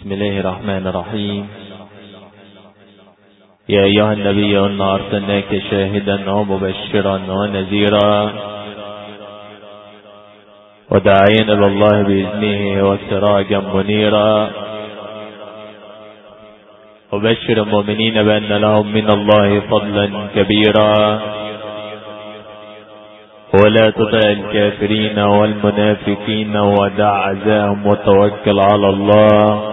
بسم الله الرحمن الرحيم. يا أيها النبي إنا أرسلناك شاهدا ومبشرا ونذيرا وداعيا إلى الله بإذنه وسراجا منيرا وبشر المؤمنين بأن لهم من الله فضلا كبيرا ولا تطع الكافرين والمنافقين ودع عزاهم وتوكل على الله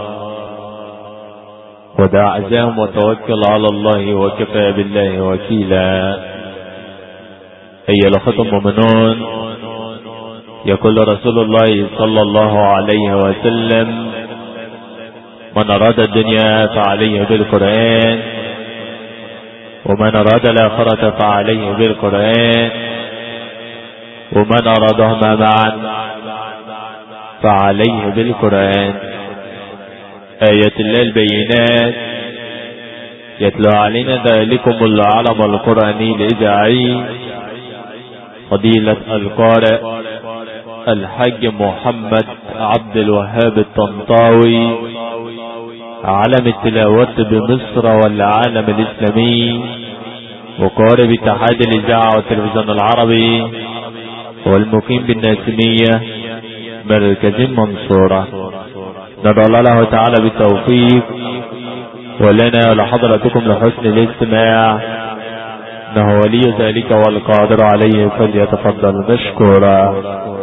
على الله وكفى بالله وكيلا. أيها الأخوة المؤمنون، يقول رسول الله صلى الله عليه وسلم: من أراد الدنيا فعليه بالقرآن، ومن أراد الآخرة فعليه بالقرآن، ومن أرادهما معا فعليه بالقرآن. آية الله البينات يتلو علينا ذلكم العلم القرآني الإذاعي فضيلة القارئ الحاج محمد عبد الوهاب الطنطاوي، عالم التلاوة بمصر والعالم الإسلامي، وقارئ باتحاد الإذاعة والتلفزيون العربي، والمقيم بالناسمية مركز المنصورة. ندعو الله تعالى بالتوفيق ولنا ولحضرتكم لحسن الاستماع، انه ولي ذلك والقادر عليه، فليتفضل مشكورا.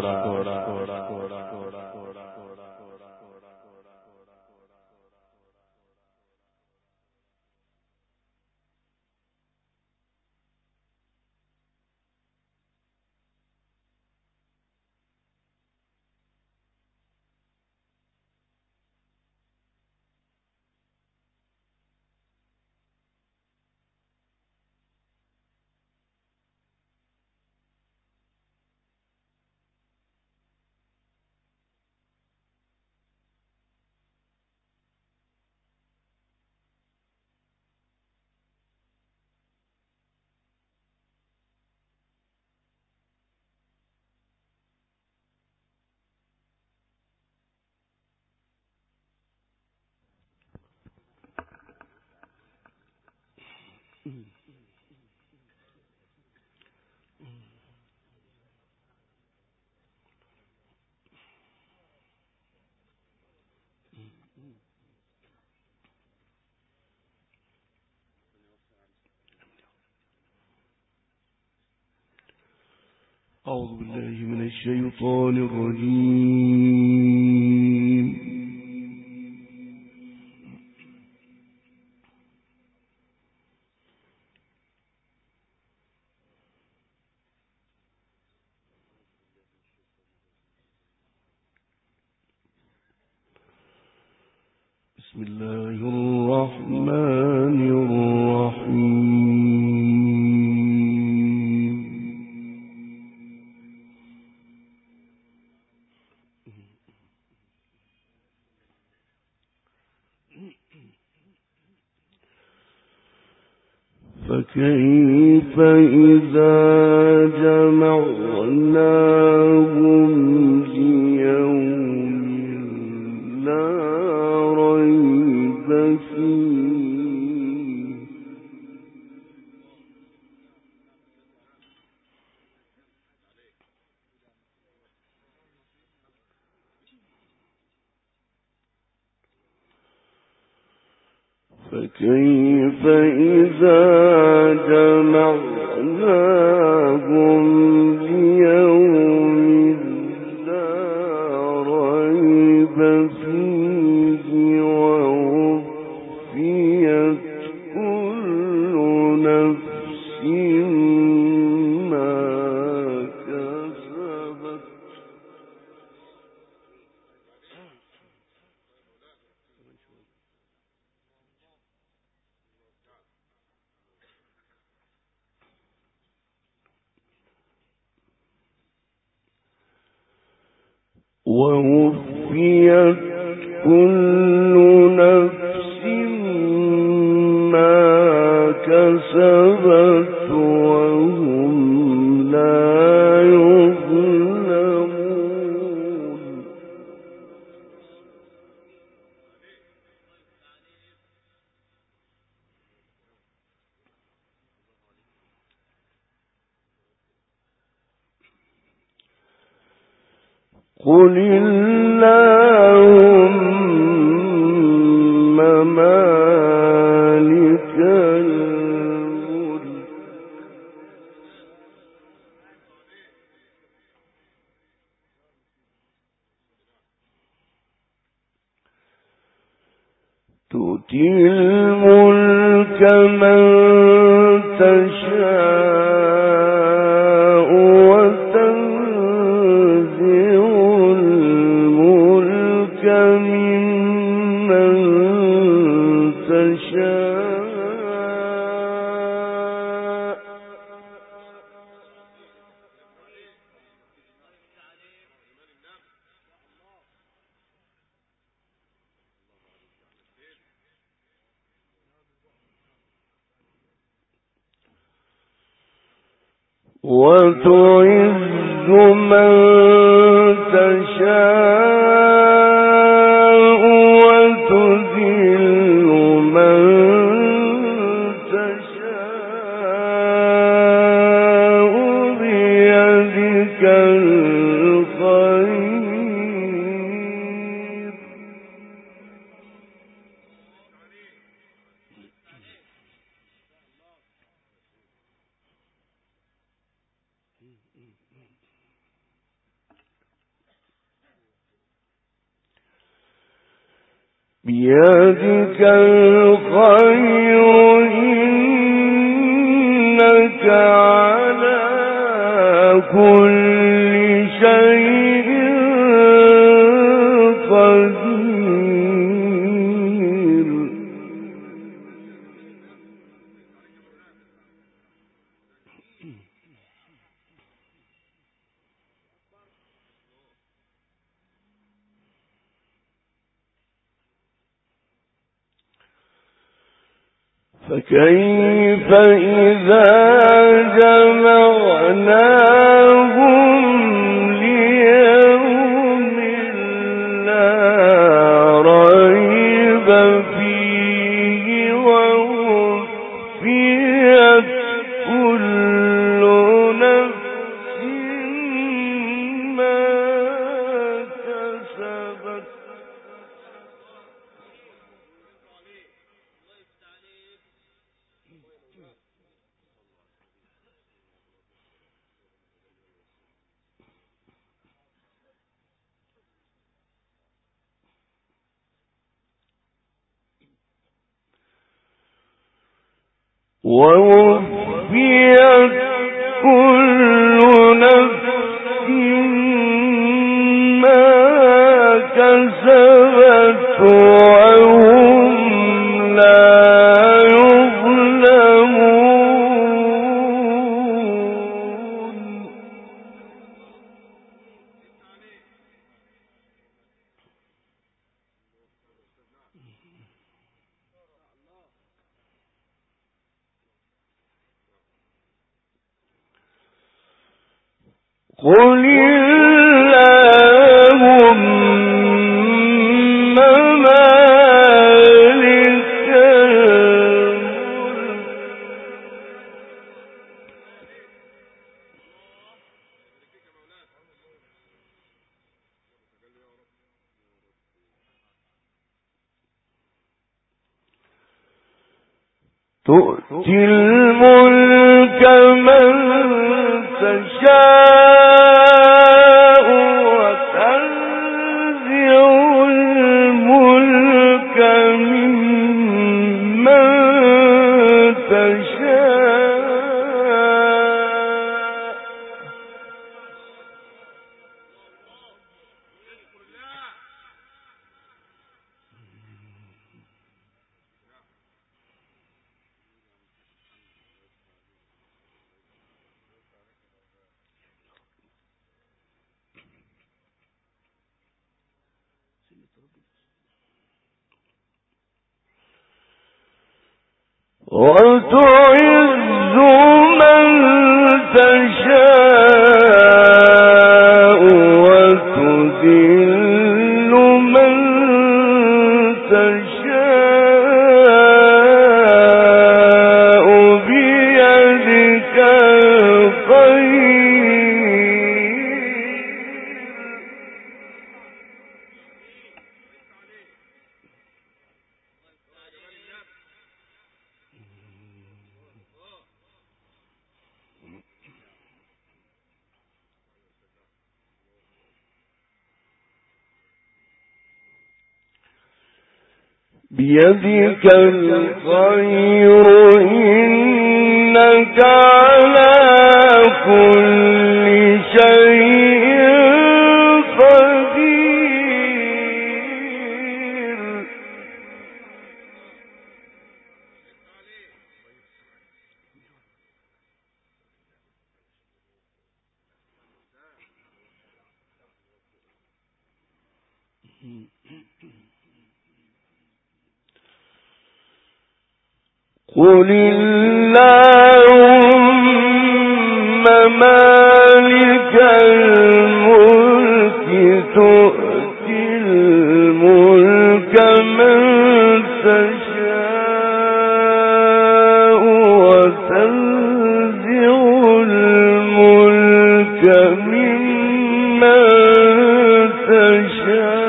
أعوذ بالله من الشيطان الرجيم. بسم الله الرحمن الرحيم. فكيف إذا جمعناهم ليوم لا ريب فيه فكيف إذا جمعناهم ليوم لا ريب فيه ووفيت كل نفس ما كسبت كل نفس ما كسبت وهم لا يظلمون. قل اللهم مالك الملك تؤتي الملك من تشاء وتنزع الملك ممن تشاء وتعز من تشاء وتذل من تشاء بيدك الخير بيدك الخير إنك على كل شيء قدير فكيف إذا جمعناهم ليوم لا ريب فيه ووفيت كل نفس ما كسبت ووفيت كل نفس ما كسبت وهم لا يظلمون قل اللهم مالك الملك تؤتي الملك من تشاء وتنزع الملك ممن تشاء وتعز من تشاء وتذل من تشاء بيدك الخير بيدك الخير إنك على كل شيء قدير. قل اللهم مالك الملك تؤتي الملك من تشاء وتنزع الملك ممن تشاء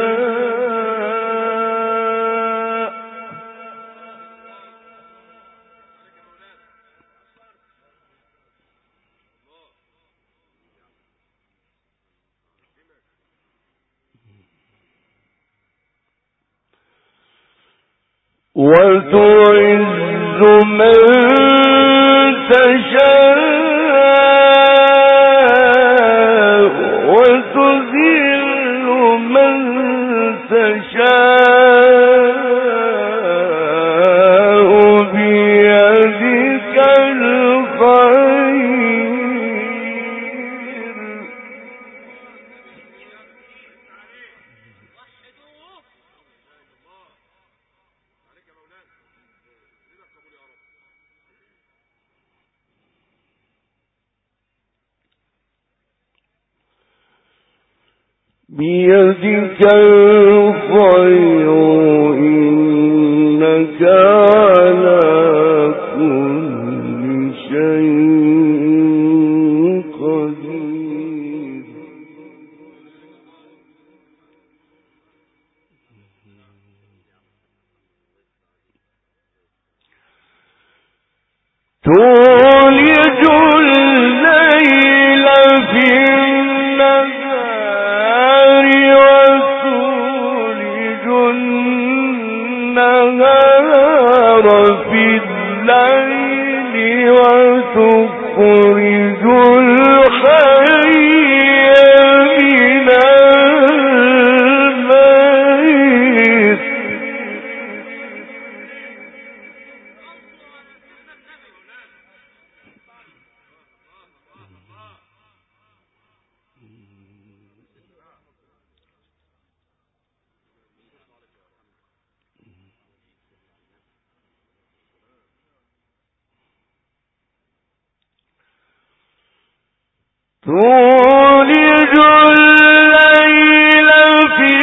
وتعز من تشاء وتذل من تشاء بيدك الخير. بيدك الخير إنك على كل شيء قدير. تولج الليل في النهار وتولج النهار في الليل وتخرج الحي من الميت. تولج الليل في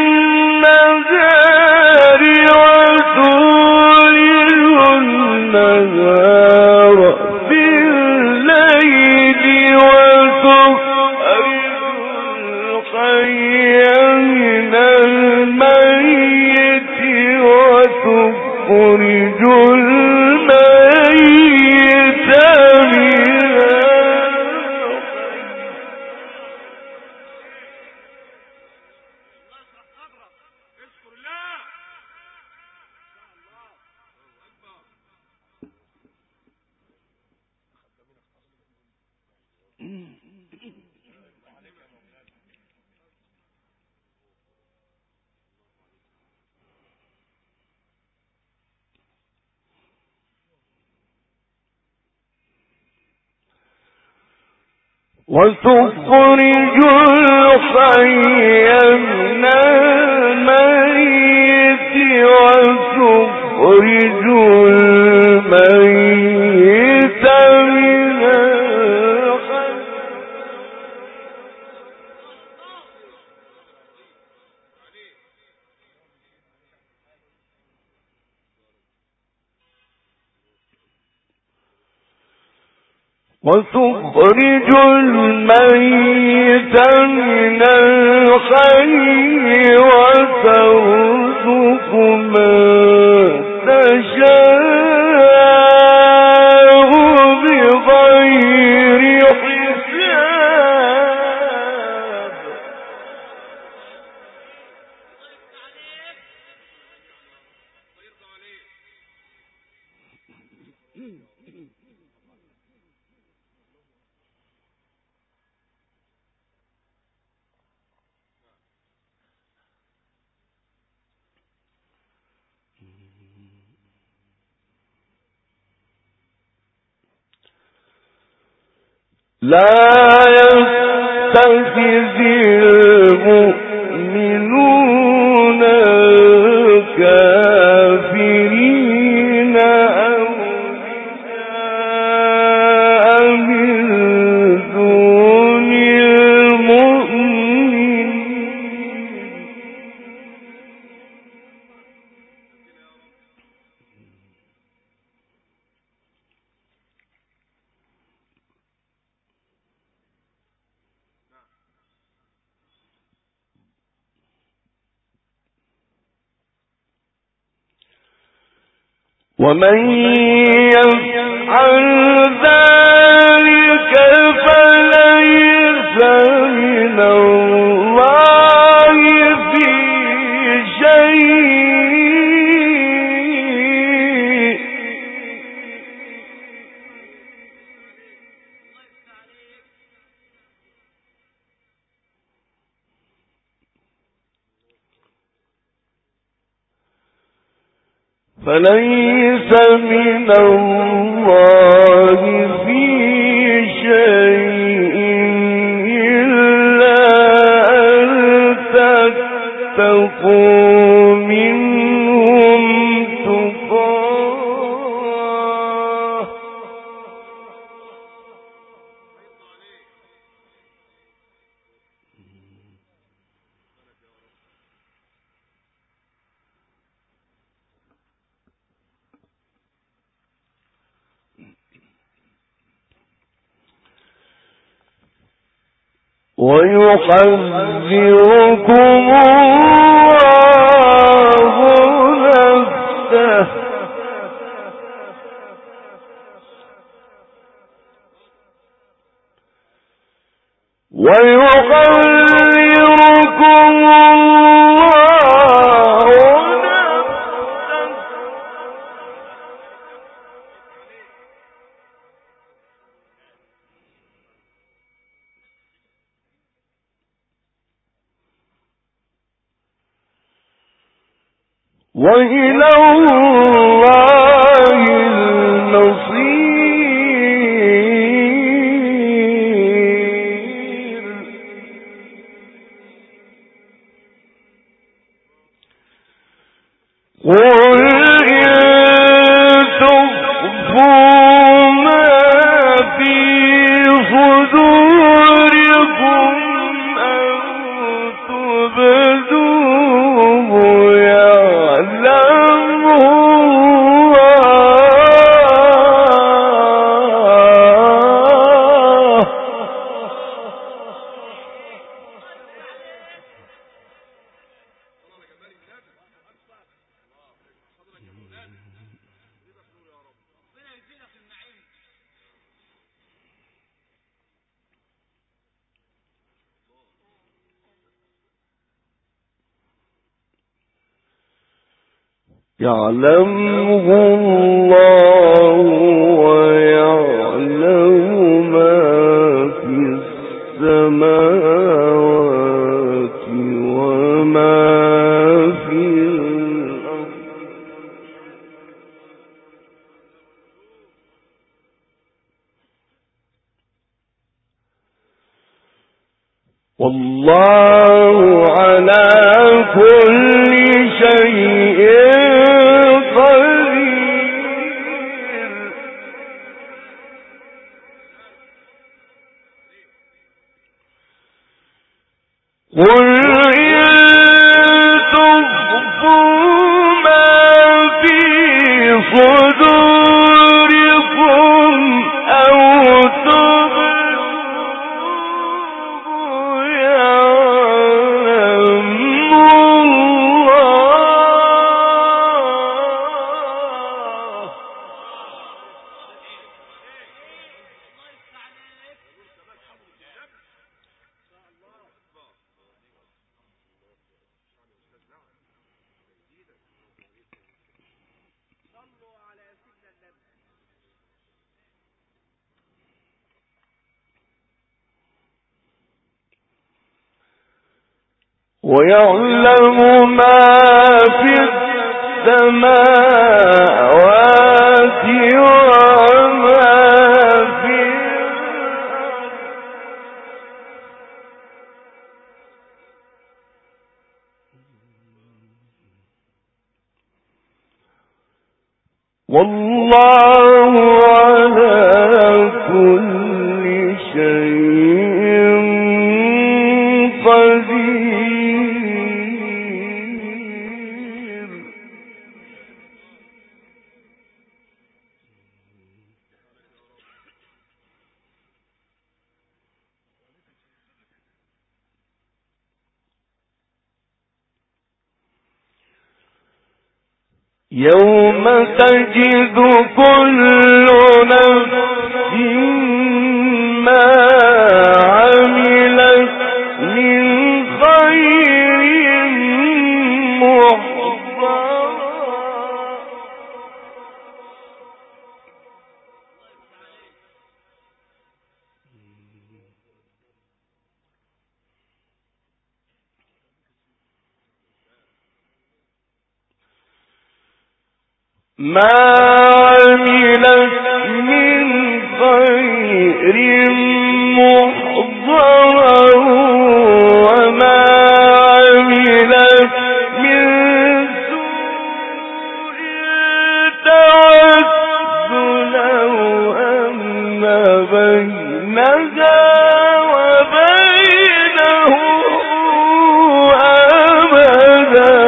النهار وتولج النهار في الليل وتخرج الحي من الميت وتخرج الميت من وتخرج الحي من الميت وتخرج الميت من الحي. وتخرج الميت من الحي وترزق من تشاء بغير حساب. لا يتخذ المؤمنون الكافرين أولياء من دون المؤمنين ومن يفعل ذلك فليس من الله في شيء فليس من الله في شيء إلا أن تتقوا منهم تقاه ويحذركم الله نفسه ويحذركم الله نفسه وإلى الله المصير قل إن تخفوا ما في صدوركم أو تبدوه يعلمه الله يعلمه الله ويعلم ما في السماوات وما في الأرض والله على كل شيء قدير قل إن تخفوا ما في صدوركم أو تبدوه يعلمه الله ويعلم ما في السماوات وما في الأرض والله على كل شيء قدير. يوم تجد كل نفس ما عملت من خير محضرا. ما عملت من خير محضرا وما عملت من سوء تود لو أن بينها وبينه أمدا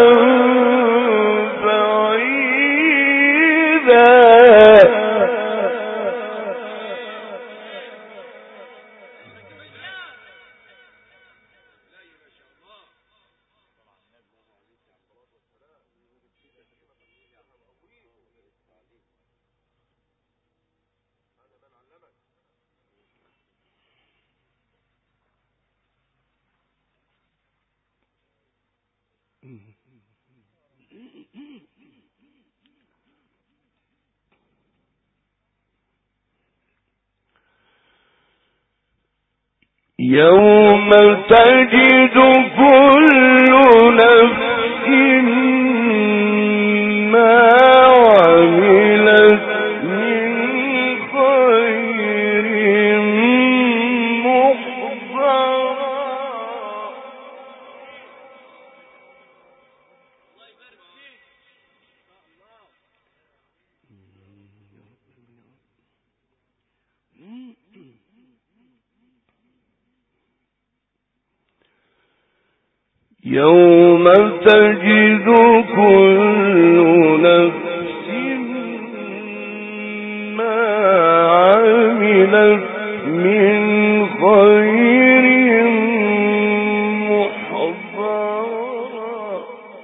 يوم تجد كل نفس ما عملت من خير محضرا. يوم تجد كل نفس ما عملت من خير محضرا.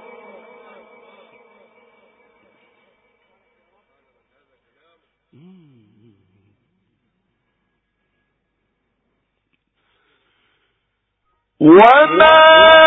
وما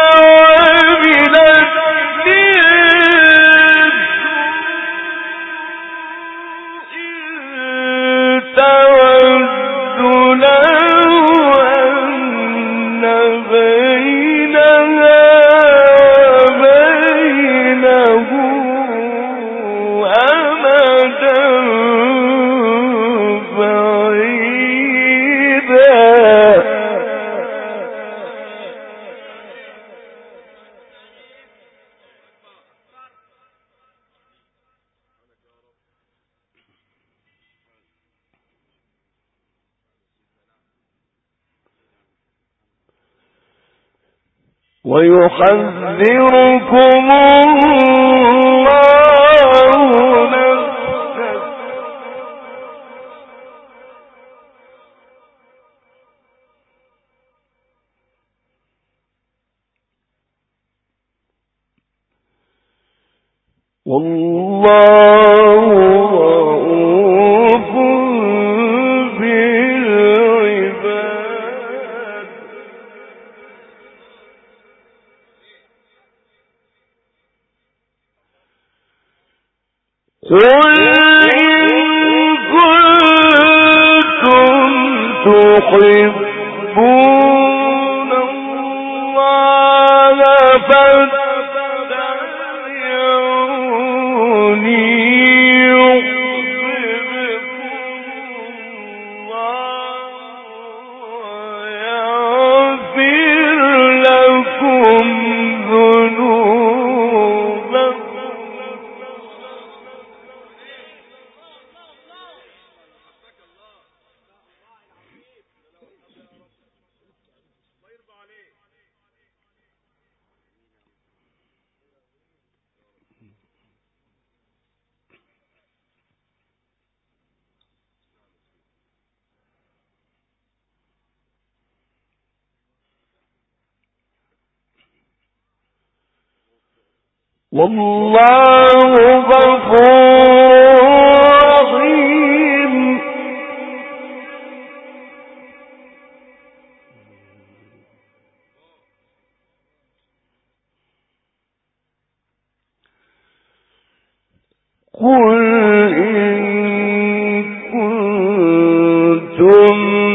ويحذركم الله نفسه والله رؤوف بالعباد. قل إن كنتم تحبون الله فاتبعوني يحببكم الله ويغفر لكم ذنوبكم. والله غفور رحيم. قل إن كنتم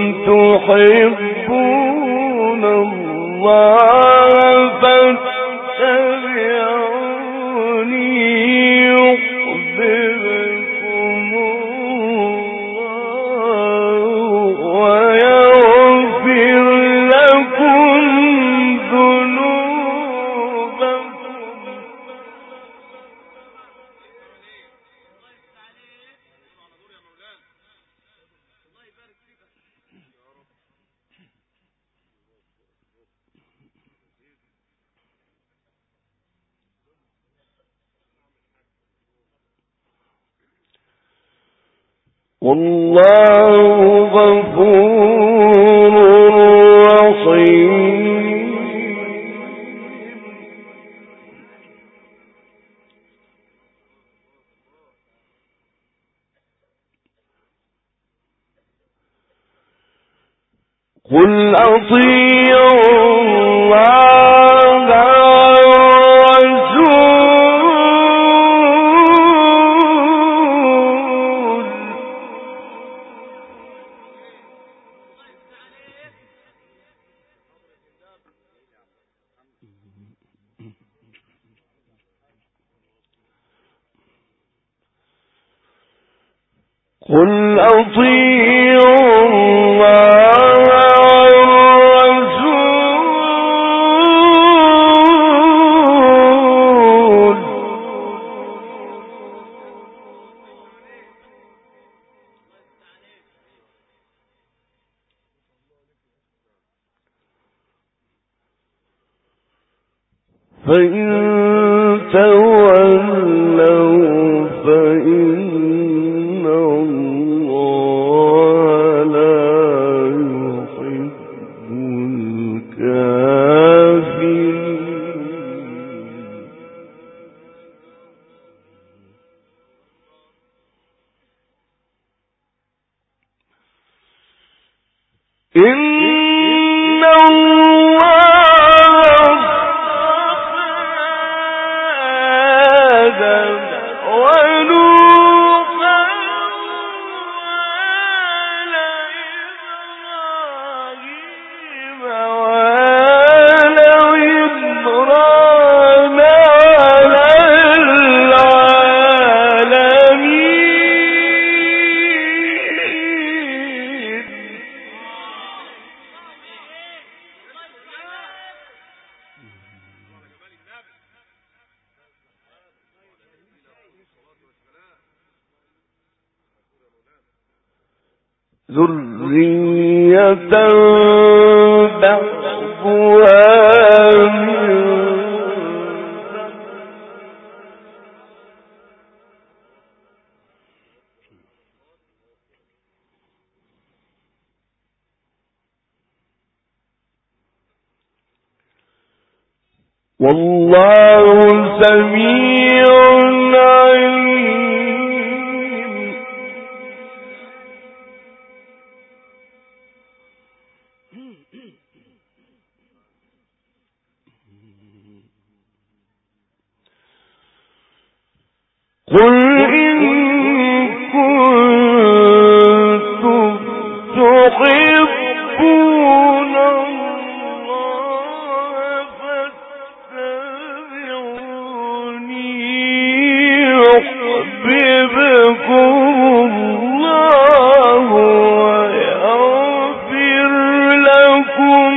تحبون الله فاتبعوني يحببكم الله ويغفر لكم ذنوبكم. والله غفور رحيم. قل أطيعوا الله والرسول قل أطيعوا الله والرسول فإن تولوا فإن الله لا يحب الكافرين. إن الله آدم ونوحا وآل إبراهيم وآل عمران على العالمين. ذرية بعضها من والله سميع عليم. قل إن كنتم تحبون الله فاتبعوني يحببكم الله ويغفر لكم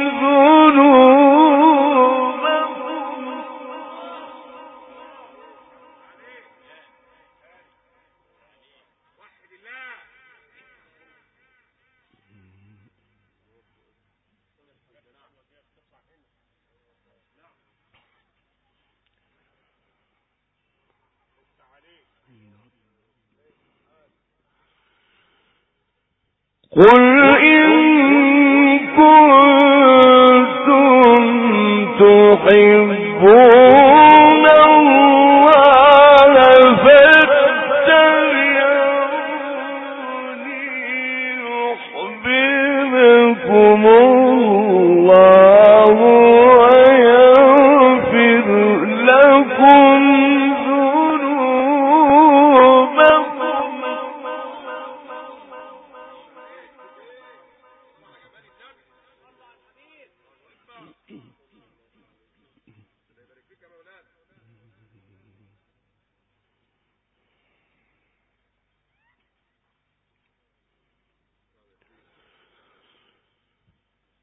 ذنوبكم. قل إن كنتم تحبون الله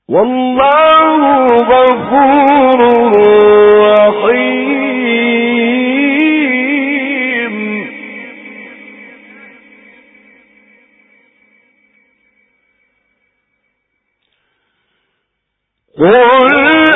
والله غفور رحيم. قل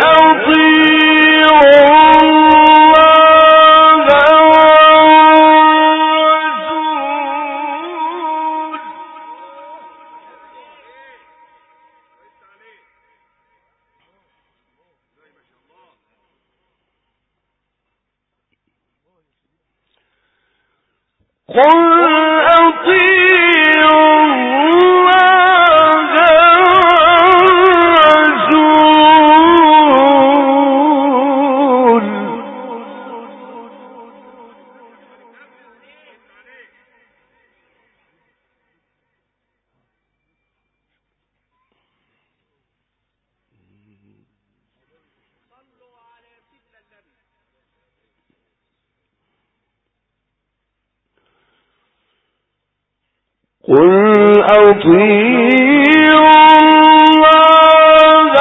قل أطيعوا الله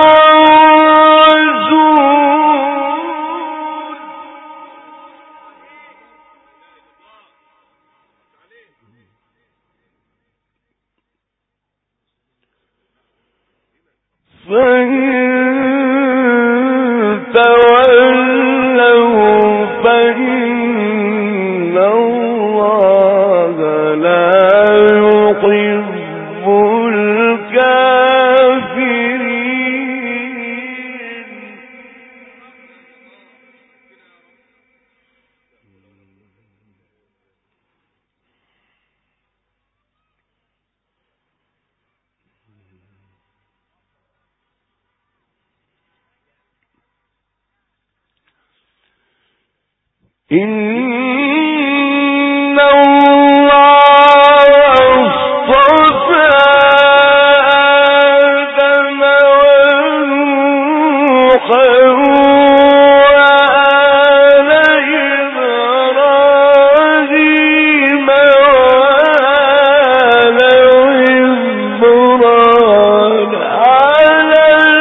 والرسول فإن تولوا فإن الله لا يحب الكافرين. إن الله اصطفى آدم ونوحا وآل إبراهيم وآل عمران على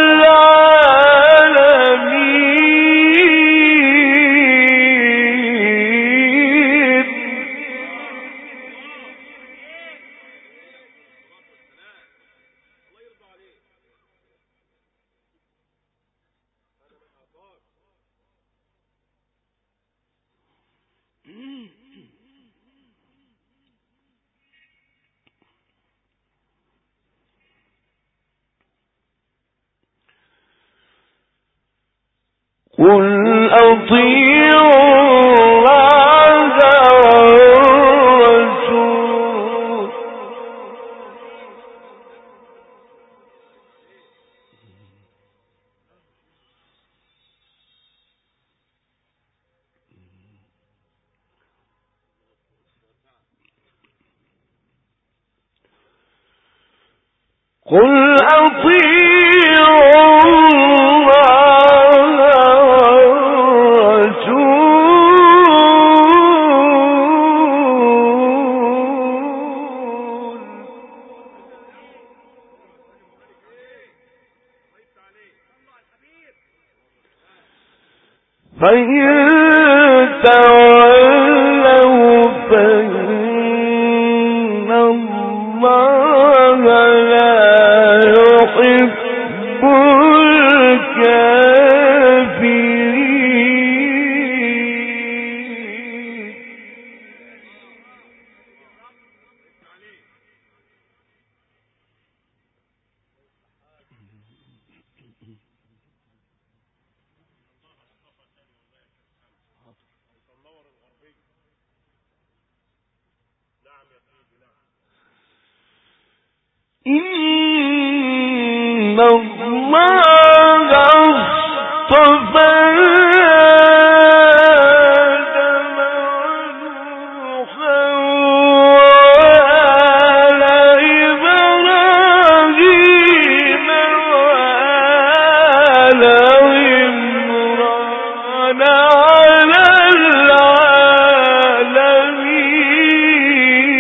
قل أطيعوا الله والرسول قل أطيعوا فإن تولوا فإن الله لا يحب الكافرين. إن الله اصطفى آدم ونوحا وآل إبراهيم وآل عمران على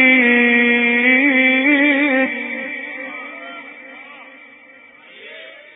العالمين.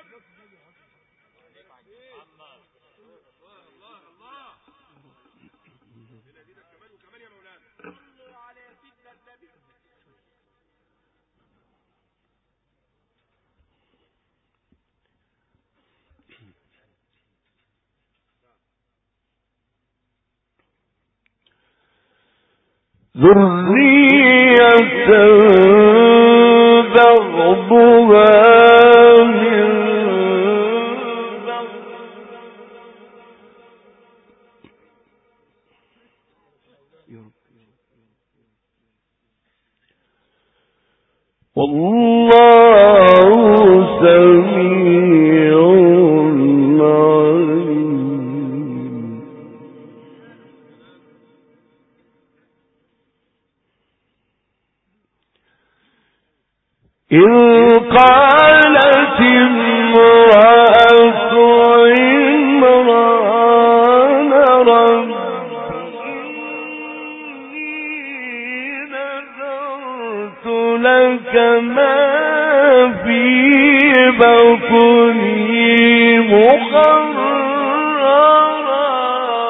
ذرية بعضها من بعض والله سميع عليم. إذ قالت امرأة عمران رب إني نذرت لك ما في بطني محررا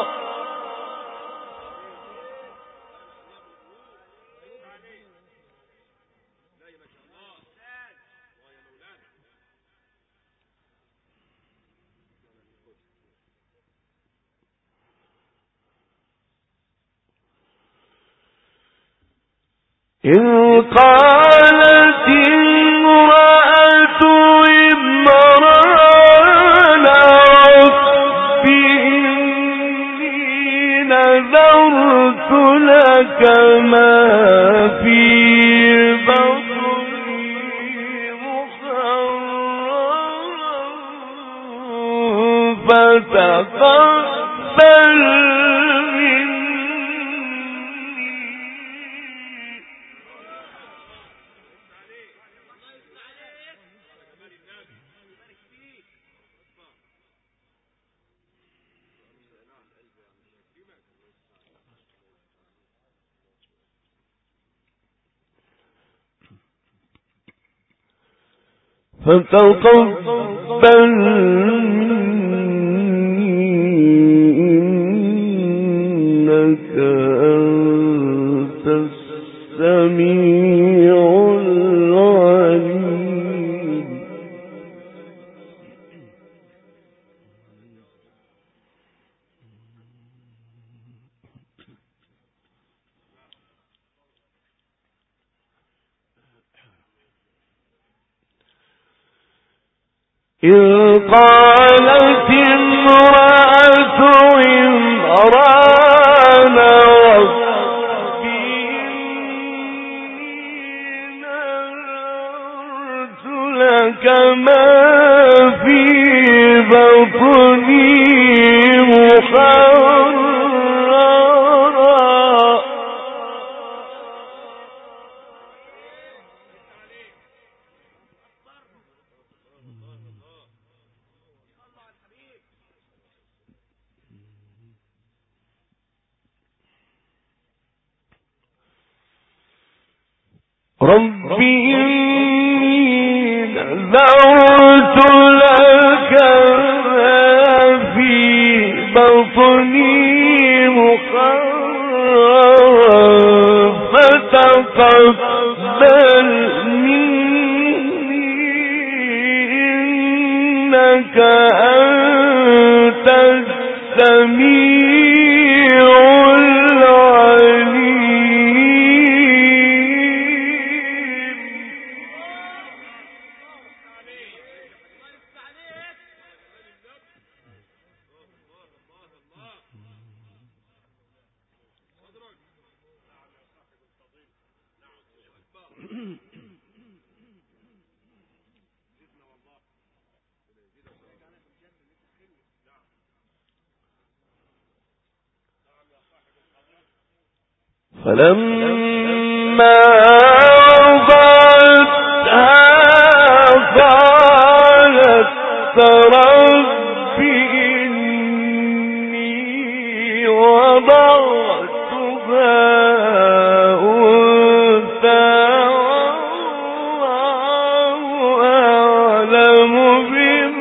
إذ قالت امرأة عمران رب إني نذرت لك ما في بطني محررا فتقبل فتقبل إنك أنت السميع العليم. إذ قالت امرأة عمران رب إني نذرت لك ما في بطني محررا رب إني نذرت لك ما في بطني محررا فتقبل مني إنك أنت السميع العليم. فلما وضعتها قالت رب إني وضعتها أنثى والله أعلم بما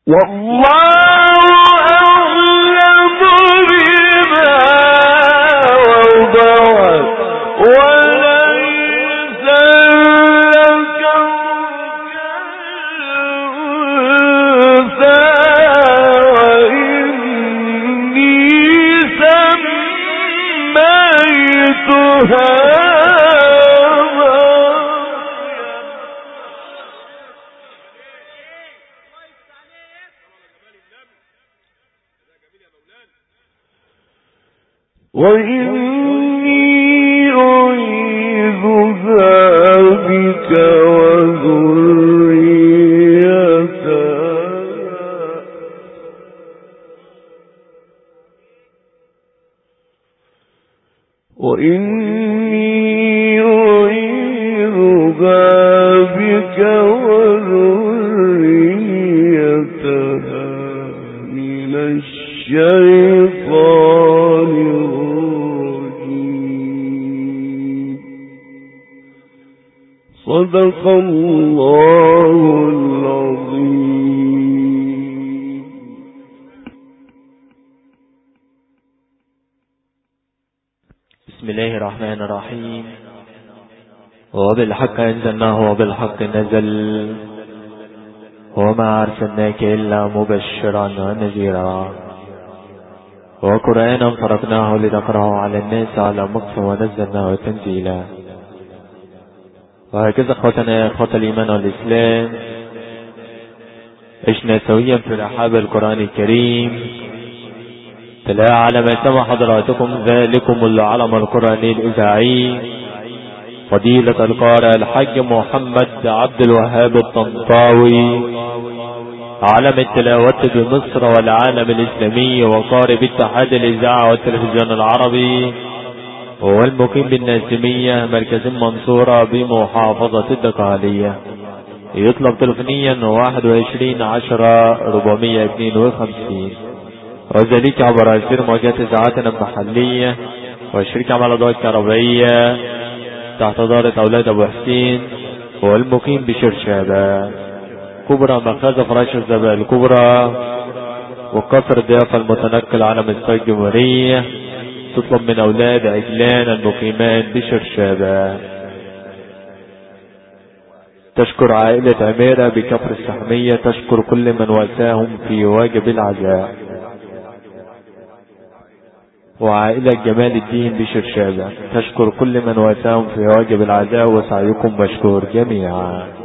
صدق الله العظيم. بسم الله الرحمن الرحيم. وبالحق أنزلناه وبالحق نزل وما أرسلناك إلا مبشرا ونذيرا وقرآنا فرقناه لتقرأه على الناس على مكث ونزلناه تنزيلا. وهكذا اخوتنا اخوة الايمان والاسلام عشنا سويا في رحاب القرآن الكريم تلا على ما سمع حضراتكم ذلكم العلم القرآني الاذاعي فضيلة القارئ الحاج محمد عبد الوهاب الطنطاوي علم التلاوة بمصر والعالم الاسلامي وقارئ باتحاد الاذاعة والتلفزيون العربي والمقيم بالناسمية مركز منصورة بمحافظة الدقهلية. يطلب تلفونيا 2110-452 وذلك عبر أسير موجات إذاعاتنا المحلية والشركة على الأضواء الكهربائية تحت دارة أولاد أبو حسين والمقيم بشرشابة كبرى مخازة فراش الزبائن الكبرى وقصر الضيافة المتنقل على مستوى الجمهورية. تطلب من أولاد عجلان المقيمان بشرشابة. تشكر عائلة عميرة بكفر السحمية، تشكر كل من واساهم في واجب العزاء. وعائلة جمال الدين بشرشابة تشكر كل من واساهم في واجب العزاء، وسعيكم مشكور جميعا.